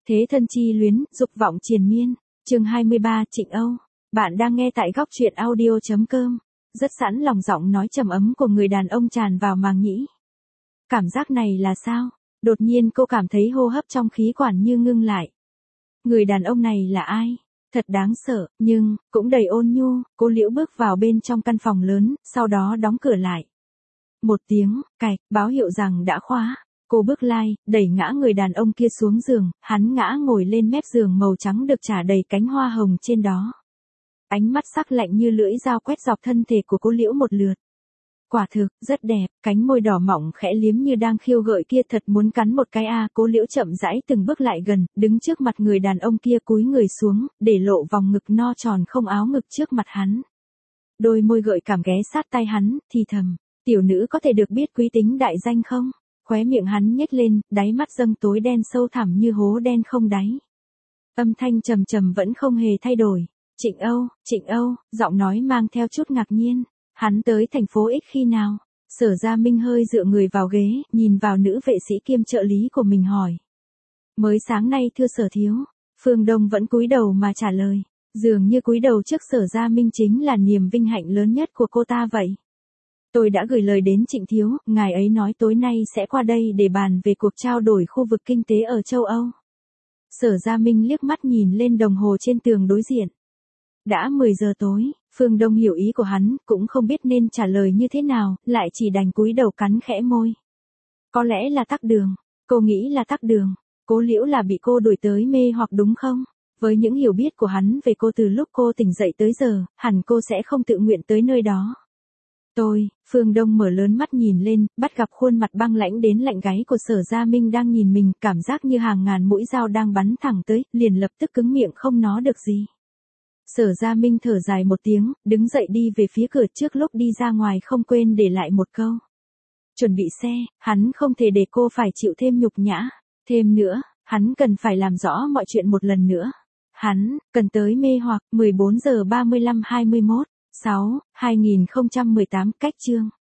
Thế thân chi luyến, dục vọng triền miên. Chương 23, Trịnh Âu. Bạn đang nghe tại góc truyện audio.com. Rất sẵn lòng giọng nói trầm ấm của người đàn ông tràn vào màng nhĩ. Cảm giác này là sao? Đột nhiên cô cảm thấy hô hấp trong khí quản như ngưng lại. Người đàn ông này là ai? Thật đáng sợ, nhưng cũng đầy ôn nhu. Cô Liễu bước vào bên trong căn phòng lớn, sau đó đóng cửa lại. Một tiếng cạch, báo hiệu rằng đã khóa. Cô bước lai, đẩy ngã người đàn ông kia xuống giường, hắn ngã ngồi lên mép giường màu trắng được trải đầy cánh hoa hồng trên đó. Ánh mắt sắc lạnh như lưỡi dao quét dọc thân thể của cô Liễu một lượt. Quả thực, rất đẹp, cánh môi đỏ mọng khẽ liếm như đang khiêu gợi kia, thật muốn cắn một cái a. Cô Liễu chậm rãi từng bước lại gần, đứng trước mặt người đàn ông kia, cúi người xuống, để lộ vòng ngực no tròn không áo ngực trước mặt hắn. Đôi môi gợi cảm ghé sát tai hắn, thì thầm, tiểu nữ có thể được biết quý tính đại danh không? Khóe miệng hắn nhếch lên, đáy mắt dâng tối đen sâu thẳm như hố đen không đáy. Âm thanh trầm trầm vẫn không hề thay đổi. Trịnh Âu, giọng nói mang theo chút ngạc nhiên. Hắn tới thành phố X khi nào? Sở Gia Minh hơi dựa người vào ghế, nhìn vào nữ vệ sĩ kiêm trợ lý của mình hỏi. Mới sáng nay thưa Sở thiếu. Phương Đông vẫn cúi đầu mà trả lời. Dường như cúi đầu trước Sở Gia Minh chính là niềm vinh hạnh lớn nhất của cô ta vậy. Tôi đã gửi lời đến Trịnh thiếu, ngài ấy nói tối nay sẽ qua đây để bàn về cuộc trao đổi khu vực kinh tế ở châu Âu. Sở Gia Minh liếc mắt nhìn lên đồng hồ trên tường đối diện. Đã 10 giờ tối, Phương Đông hiểu ý của hắn, cũng không biết nên trả lời như thế nào, lại chỉ đành cúi đầu cắn khẽ môi. Có lẽ là tắc đường, cô nghĩ là tắc đường, Cố Liễu là bị cô đuổi tới mê hoặc đúng không? Với những hiểu biết của hắn về cô từ lúc cô tỉnh dậy tới giờ, hẳn cô sẽ không tự nguyện tới nơi đó. Phương Đông mở lớn mắt nhìn lên, bắt gặp khuôn mặt băng lãnh đến lạnh gáy của Sở Gia Minh đang nhìn mình, cảm giác như hàng ngàn mũi dao đang bắn thẳng tới, liền lập tức cứng miệng không nói được gì. Sở Gia Minh thở dài một tiếng, đứng dậy đi về phía cửa, trước lúc đi ra ngoài không quên để lại một câu. Chuẩn bị xe, hắn không thể để cô phải chịu thêm nhục nhã. Thêm nữa, hắn cần phải làm rõ mọi chuyện một lần nữa. Hắn cần tới mê hoặc. 14 giờ 35-21/6/2018 cách chương.